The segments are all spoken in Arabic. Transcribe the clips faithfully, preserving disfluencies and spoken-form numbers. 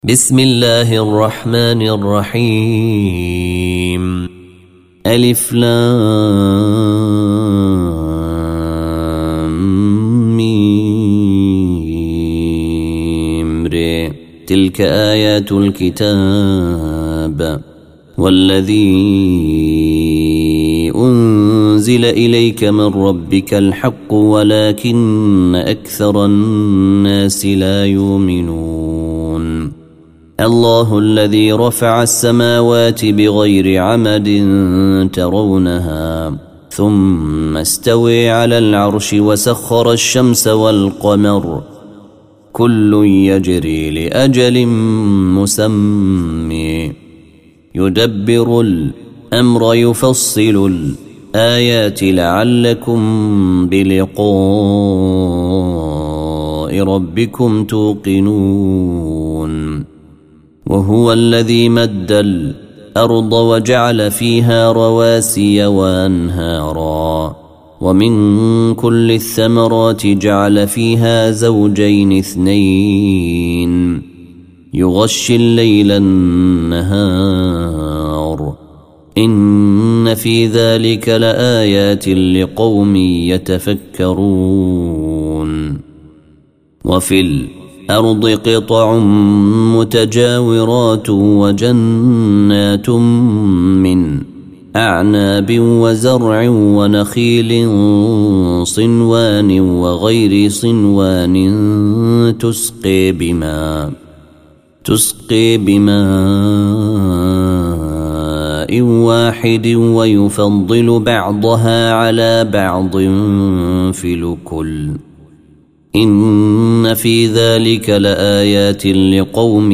بسم الله الرحمن الرحيم. ألف لام ميم ر تلك آيات الكتاب والذي أنزل إليك من ربك الحق ولكن أكثر الناس لا يؤمنون. الله الذي رفع السماوات بغير عمد ترونها ثم استوى على العرش وسخر الشمس والقمر كل يجري لأجل مسمى يدبر الأمر يفصل الآيات لعلكم بلقاء ربكم توقنون. وهو الذي مد الأرض وجعل فيها رواسي وأنهارا ومن كل الثمرات جعل فيها زوجين اثنين يغشي الليل النهار إن في ذلك لآيات لقوم يتفكرون. وفي الأرض قطع متجاورات وجنات من أعناب وزرع ونخيل صنوان وغير صنوان تسقي بماء تسقي بماء واحد ويفضل بعضها على بعض في الكل إن في ذلك لآيات لقوم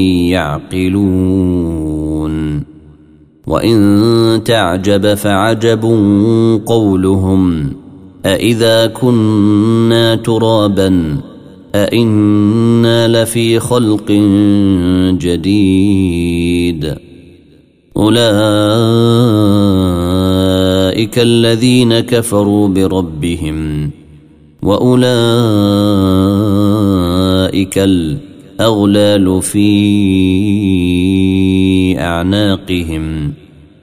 يعقلون. وإن تعجب فعجب قولهم أإذا كنا ترابا أإنا لفي خلق جديد. أولئك الذين كفروا بربهم وأولئك الأغلال في أعناقهم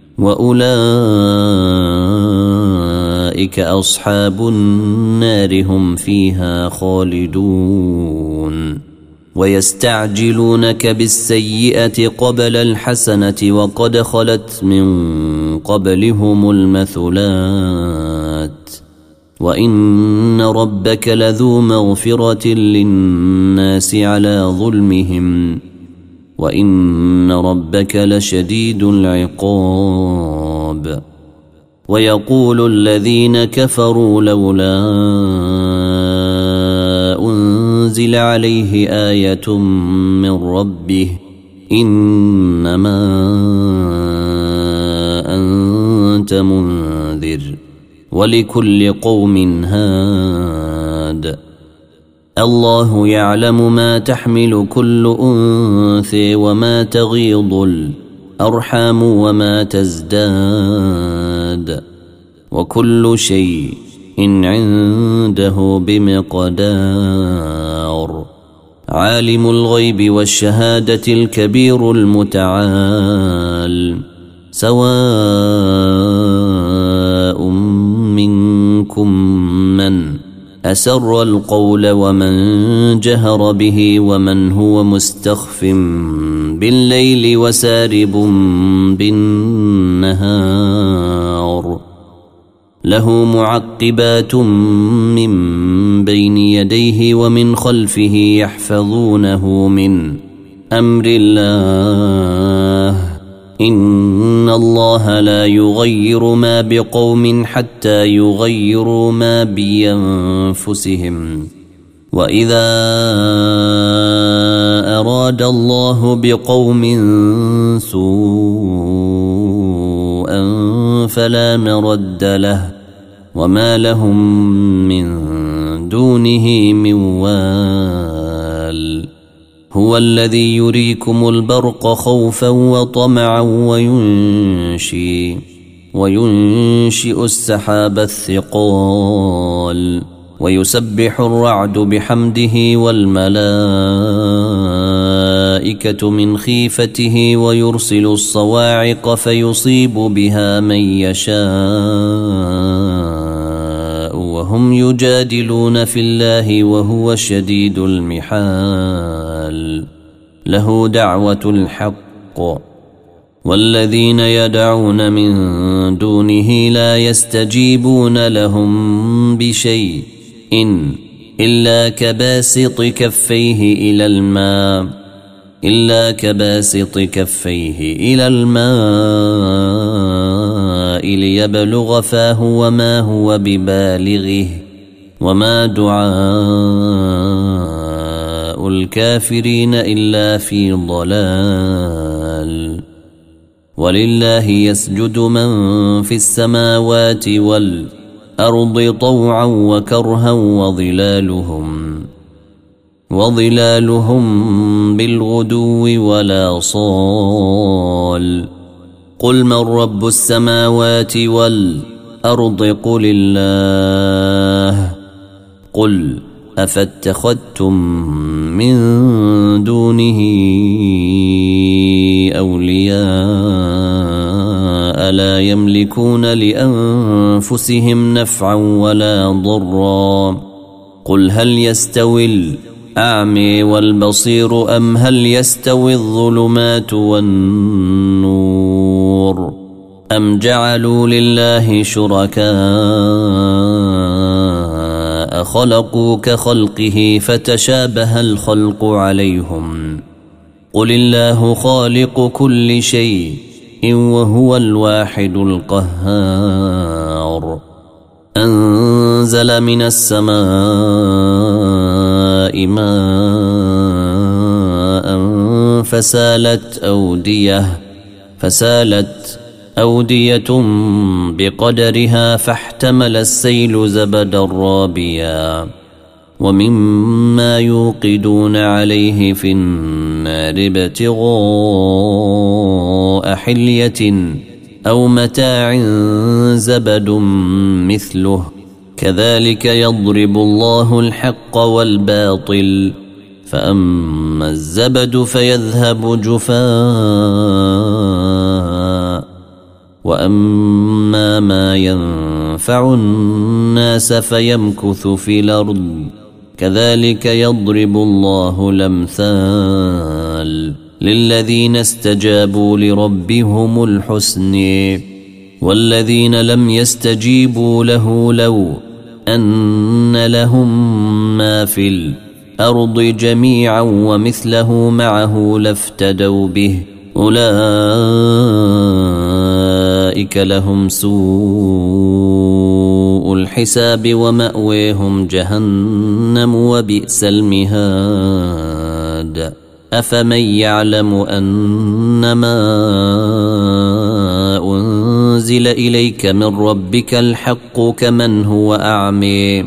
وأولئك أصحاب النار هم فيها خالدون. ويستعجلونك بالسيئة قبل الحسنة وقد خلت من قبلهم المثلات وإن ربك لذو مغفرة للناس على ظلمهم وإن ربك لشديد العقاب. ويقول الذين كفروا لولا أنزل عليه آية من ربه إنما أنت منذر ولكل قوم هاد. الله يعلم ما تحمل كل أنثى وما تغيض الأرحام وما تزداد وكل شيء عنده بمقدار. عالم الغيب والشهادة الكبير المتعال سواء منكم من أسر القول ومن جهر به ومن هو مستخف بالليل وسارب بالنهار له معقبات من بين يديه ومن خلفه يحفظونه من أمر الله إن الله لا يغير ما بقوم حتى يغيروا ما بأنفسهم. وإذا أراد الله بقوم سوءا فلا مرد له وما لهم من دونه من وال. هو الذي يريكم البرق خوفا وطمعا وينشئ وينشئ السحاب الثقال ويسبح الرعد بحمده والملائكة الملائكة من خيفته ويرسل الصواعق فيصيب بها من يشاء وهم يجادلون في الله وهو شديد المحال له دعوة الحق والذين يدعون من دونه لا يستجيبون لهم بشيء إن إلا كباسط كفيه إلى الماء إلا كباسط كفيه إلى الماء ليبلغ فاه وما هو ببالغه وما دعاء الكافرين إلا في ضلال ولله يسجد من في السماوات والأرض طوعا وكرها وظلالهم وظلالهم بالغدو ولا صال قل من رب السماوات والأرض قل الله قل أفاتخذتم من دونه أولياء لا يملكون لأنفسهم نفعا ولا ضرا قل هل يستوي الأعمى والبصير أم هل يستوي الظلمات والنور أم جعلوا لله شركاء خلقوا كخلقه فتشابه الخلق عليهم قل الله خالق كل شيء وهو الواحد القهار أنزل من السماء ماء فسالت أودية فسالت أودية بقدرها فاحتمل السيل زبدا رابيا ومما يوقدون عليه في النار ابتغاء حلية أو متاع زبد مثله كذلك يضرب الله الحق والباطل فأما الزبد فيذهب جفاء وأما ما ينفع الناس فيمكث في الأرض كذلك يضرب الله الأمثال للذين استجابوا لربهم الحسن والذين لم يستجيبوا له لو أن لهم ما في الأرض جميعا ومثله معه لافتدوا به أولئك لهم سوء الحساب ومأويهم جهنم وبئس المهاد أفمن يعلم أنما أنزل إليك من ربك الحق كمن هو أعمى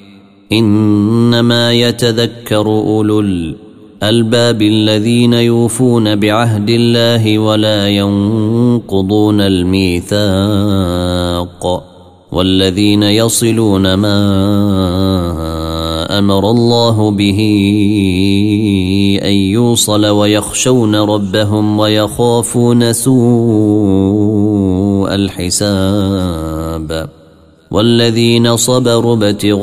إنما يتذكر أولو الألباب الذين يوفون بعهد الله ولا ينقضون الميثاق والذين يصلون ما أمر الله به أن يوصل ويخشون ربهم ويخافون سوء الحساب والذين صبروا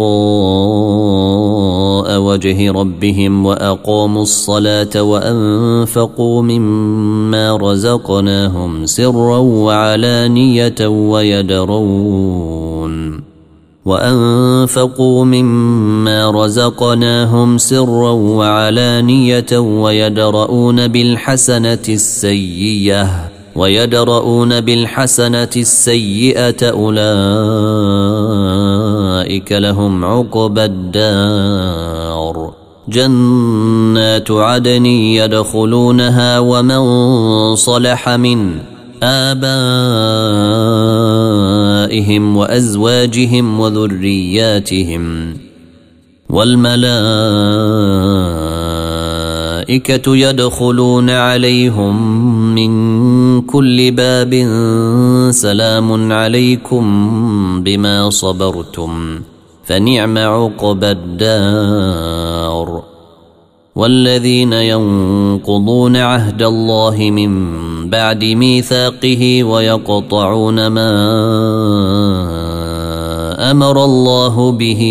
ابتغاء وجه ربهم وأقاموا الصلاة وأنفقوا مما رزقناهم سرا وعلانية ويدرون وأنفقوا مما رزقناهم سرا وعلانية ويدرؤون بالحسنة السيئة ويدرؤون بالحسنة السيئة أولئك لهم عقبى الدار جنات عدن يدخلونها ومن صلح من آبائهم وأزواجهم وذرياتهم والملائكة يدخلون عليهم من كل باب سلام عليكم بما صبرتم فنعم عقبى الدار والذين ينقضون عهد الله من بعد ميثاقه ويقطعون ما أمر الله به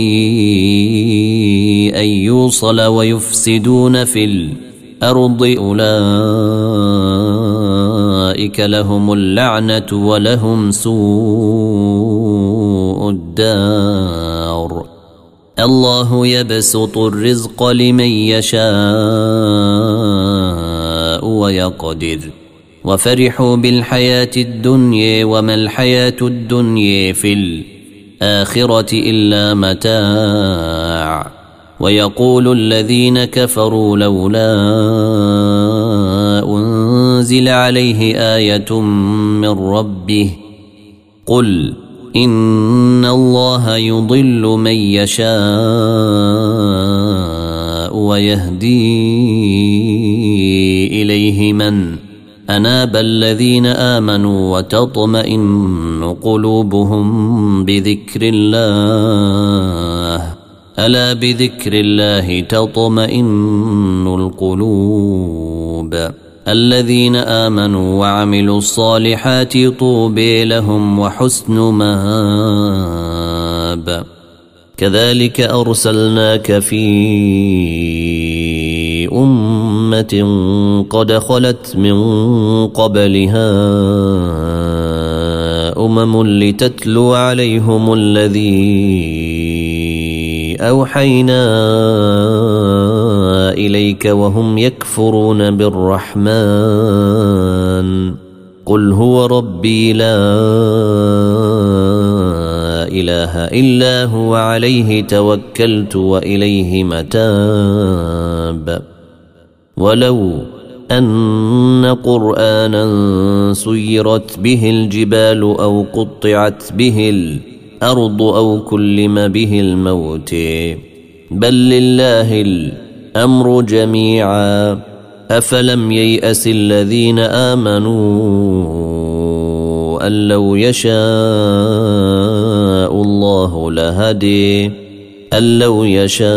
أن يوصل ويفسدون في الأرض أولئك لهم اللعنة ولهم سوء الدار. الله يبسط الرزق لمن يشاء ويقدر وفرحوا بالحياة الدنيا وما الحياة الدنيا في الآخرة إلا متاع. ويقول الذين كفروا لولا أنزل عليه آية من ربه قل إن الله يضل من يشاء ويهدي إليه من أناب الذين آمنوا وتطمئن قلوبهم بذكر الله ألا بذكر الله تطمئن القلوب. الذين آمنوا وعملوا الصالحات طوبى لهم وحسن مآب. كذلك أرسلناك في أمة قد خلت من قبلها أمم لتتلو عليهم الذي أوحينا إليك وهم يكفرون بالرحمن قل هو ربي لا إله إلا هو عليه توكلت وإليه متاب. ولو أن قرآنا سيرت به الجبال أو قطعت به الأرض أو كلم به الموت بل لله الأمر جميعا أفلم ييأس الذين آمنوا أن لو يشاء الله لهدي أن لو يشاء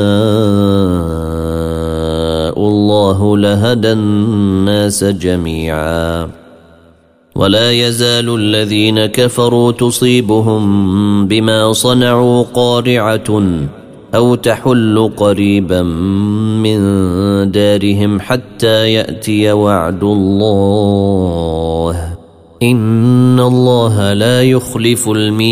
الله لهدى الناس جميعا. ولا يزال الذين كفروا تصيبهم بما صنعوا قارعة أو تحل قريبا من دارهم حتى يأتي وعد الله إن الله لا يخلف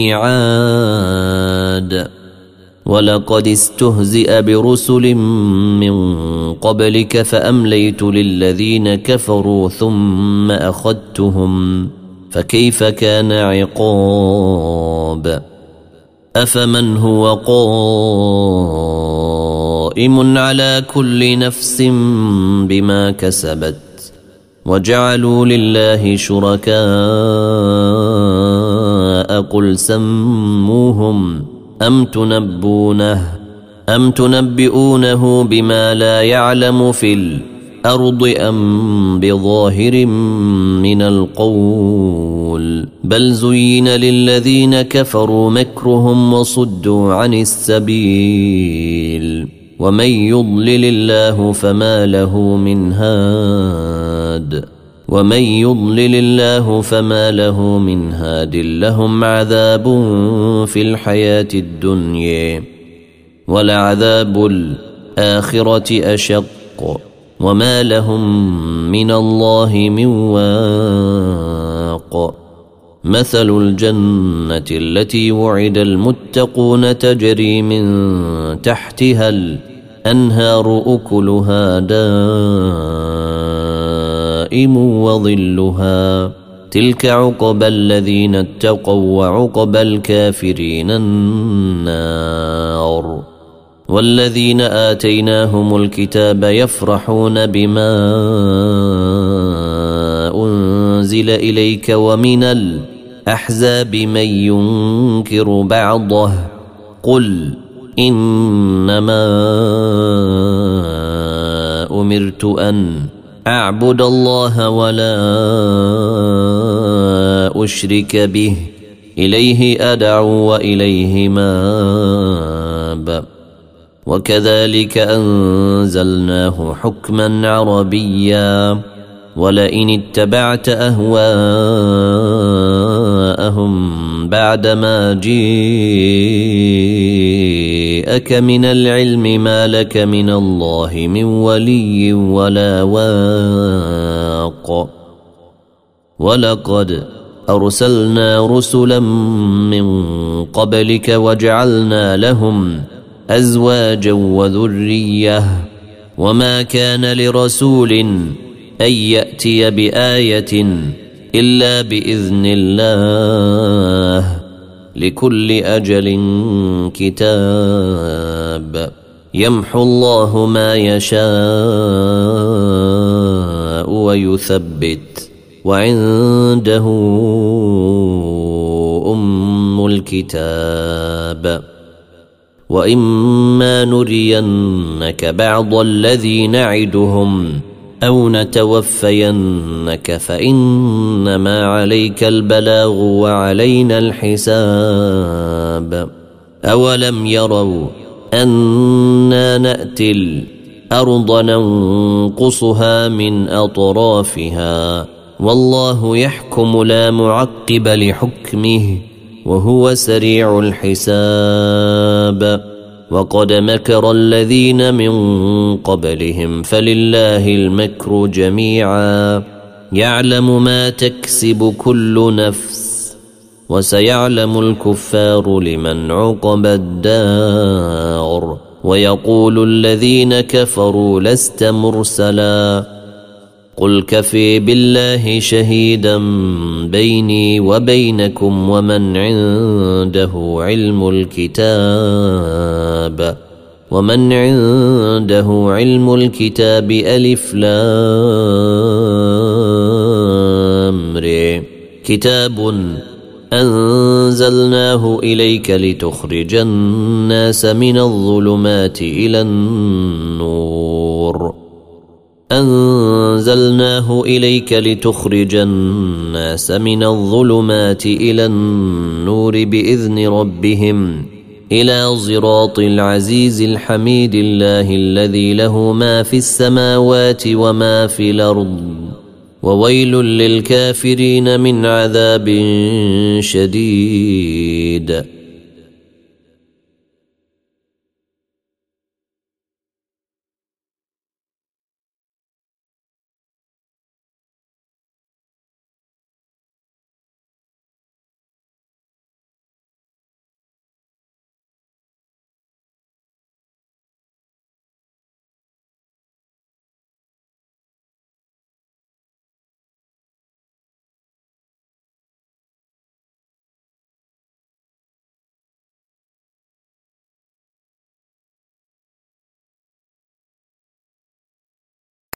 الميعاد. ولقد استهزئ برسل من قبلك فأمليت للذين كفروا ثم أخذتهم فكيف كان عقاب. أفمن هو قائم على كل نفس بما كسبت وجعلوا لله شركاء قل سموهم أم تنبونه أم تنبئونه بما لا يعلم في الأرض أم بظاهر من القول بل زين للذين كفروا مكرهم وصدوا عن السبيل ومن يضلل الله فما له من هاد ومن يضلل الله فما له من هاد لهم عذاب في الحياة الدنيا ولعذاب الآخرة أشق وما لهم من الله من واق. مثل الجنة التي وعد المتقون تجري من تحتها الأنهار أكلها دائم وظلها تلك عقبى الذين اتقوا وعقبى الكافرين النار. والذين آتيناهم الكتاب يفرحون بما أنزل إليك ومن الأحزاب من ينكر بعضه قل إنما أمرت أن أعبد الله ولا أشرك به إليه أدعو وإليه ماب. وكذلك أنزلناه حكما عربيا ولئن اتبعت أهواءهم بعدما جيءك من العلم ما لك من الله من ولي ولا واق ولقد أرسلنا رسلا من قبلك وجعلنا لهم أزواجا وذرية وما كان لرسول أن يأتي بآية إلا بإذن الله لكل أجل كتاب يمحو الله ما يشاء ويثبت وعنده أم الكتاب وإما نرينك بعض الذي نعدهم أو نتوفينك فإنما عليك البلاغ وعلينا الحساب أولم يروا أنا نأتي الأرض ننقصها من أطرافها والله يحكم لا معقب لحكمه وهو سريع الحساب وقد مكر الذين من قبلهم فلله المكر جميعا يعلم ما تكسب كل نفس وسيعلم الكفار لمن عقب الدار ويقول الذين كفروا لست مرسلا قل كفي بالله شهيدا بيني وبينكم ومن عنده علم الكتاب ومن عنده علم الكتاب ألف لام ر كتاب أنزلناه إليك لتخرج الناس من الظلمات إلى النور أنزلناه إليك لتخرج الناس من الظلمات إلى النور بإذن ربهم إلى صراط العزيز الحميد الله الذي له ما في السماوات وما في الأرض وويل للكافرين من عذاب شديد